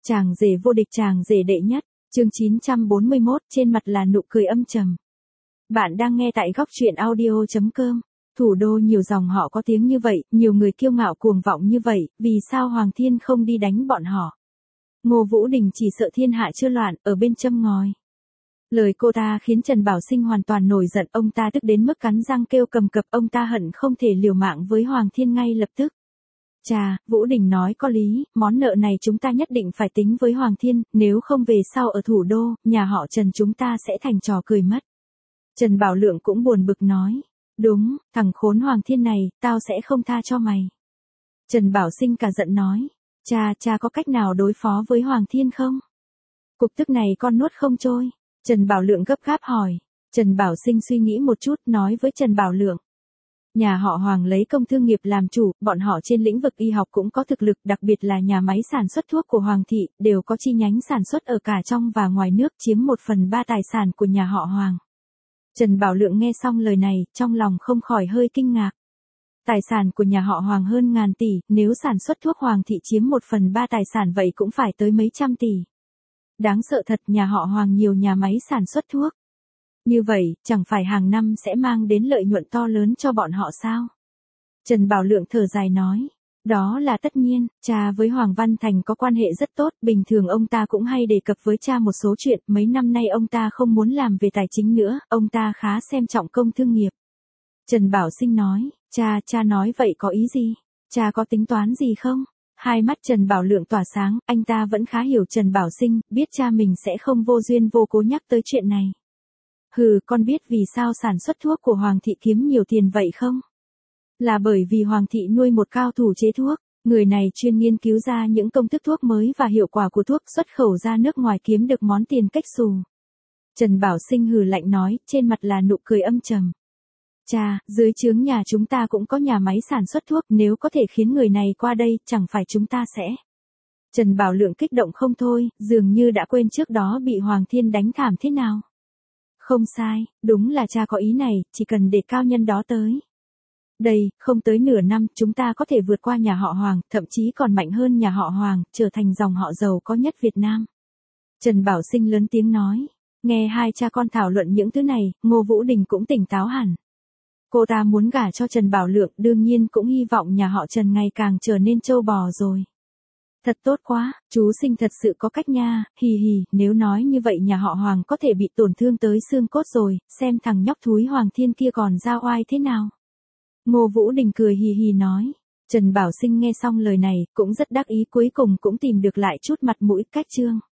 Chàng rể vô địch, chàng rể đệ nhất, chương 941, trên mặt là nụ cười âm trầm. Bạn đang nghe tại góc truyện audio.com. Thủ đô nhiều dòng họ có tiếng như vậy, nhiều người kiêu ngạo cuồng vọng như vậy, vì sao Hoàng Thiên không đi đánh bọn họ? Ngô Vũ Đình chỉ sợ thiên hạ chưa loạn, ở bên châm ngòi. Lời cô ta khiến Trần Bảo Sinh hoàn toàn nổi giận, ông ta tức đến mức cắn răng kêu cầm cập, ông ta hận không thể liều mạng với Hoàng Thiên ngay lập tức. Chà, Vũ Đình nói có lý, món nợ này chúng ta nhất định phải tính với Hoàng Thiên, nếu không về sau ở thủ đô, nhà họ Trần chúng ta sẽ thành trò cười mất. Trần Bảo Lượng cũng buồn bực nói, đúng, thằng khốn Hoàng Thiên này, tao sẽ không tha cho mày. Trần Bảo Sinh cả giận nói, cha có cách nào đối phó với Hoàng Thiên không? Cục tức này con nuốt không trôi. Trần Bảo Lượng gấp gáp hỏi. Trần Bảo Sinh suy nghĩ một chút, nói với Trần Bảo Lượng. Nhà họ Hoàng lấy công thương nghiệp làm chủ, bọn họ trên lĩnh vực y học cũng có thực lực, đặc biệt là nhà máy sản xuất thuốc của Hoàng thị, đều có chi nhánh sản xuất ở cả trong và ngoài nước, chiếm 1/3 tài sản của nhà họ Hoàng. Trần Bảo Lượng nghe xong lời này, trong lòng không khỏi hơi kinh ngạc. Tài sản của nhà họ Hoàng hơn ngàn tỷ, nếu sản xuất thuốc Hoàng thị chiếm 1/3 tài sản vậy cũng phải tới mấy trăm tỷ. Đáng sợ thật, nhà họ Hoàng nhiều nhà máy sản xuất thuốc. Như vậy, chẳng phải hàng năm sẽ mang đến lợi nhuận to lớn cho bọn họ sao? Trần Bảo Lượng thở dài nói, đó là tất nhiên, cha với Hoàng Văn Thành có quan hệ rất tốt, bình thường ông ta cũng hay đề cập với cha một số chuyện, mấy năm nay ông ta không muốn làm về tài chính nữa, ông ta khá xem trọng công thương nghiệp. Trần Bảo Sinh nói, cha nói vậy có ý gì? Cha có tính toán gì không? Hai mắt Trần Bảo Lượng tỏa sáng, anh ta vẫn khá hiểu Trần Bảo Sinh, biết cha mình sẽ không vô duyên vô cố nhắc tới chuyện này. Hừ, con biết vì sao sản xuất thuốc của Hoàng thị kiếm nhiều tiền vậy không? Là bởi vì Hoàng thị nuôi một cao thủ chế thuốc, người này chuyên nghiên cứu ra những công thức thuốc mới và hiệu quả của thuốc, xuất khẩu ra nước ngoài kiếm được món tiền cách xù. Trần Bảo Sinh hừ lạnh nói, trên mặt là nụ cười âm trầm. Cha, dưới trướng nhà chúng ta cũng có nhà máy sản xuất thuốc, nếu có thể khiến người này qua đây, chẳng phải chúng ta sẽ... Trần Bảo Lượng kích động không thôi, dường như đã quên trước đó bị Hoàng Thiên đánh thảm thế nào. Không sai, đúng là cha có ý này, chỉ cần để cao nhân đó tới. Đây, không tới nửa năm, chúng ta có thể vượt qua nhà họ Hoàng, thậm chí còn mạnh hơn nhà họ Hoàng, trở thành dòng họ giàu có nhất Việt Nam. Trần Bảo Sinh lớn tiếng nói, nghe hai cha con thảo luận những thứ này, Ngô Vũ Đình cũng tỉnh táo hẳn. Cô ta muốn gả cho Trần Bảo Lượng, đương nhiên cũng hy vọng nhà họ Trần ngày càng trở nên trâu bò rồi. Thật tốt quá, chú Sinh thật sự có cách nha, hì hì, nếu nói như vậy nhà họ Hoàng có thể bị tổn thương tới xương cốt rồi, xem thằng nhóc thúi Hoàng Thiên kia còn ra oai thế nào. Ngô Vũ Đình cười hì hì nói. Trần Bảo Sinh nghe xong lời này, cũng rất đắc ý, cuối cùng cũng tìm được lại chút mặt mũi cách trương.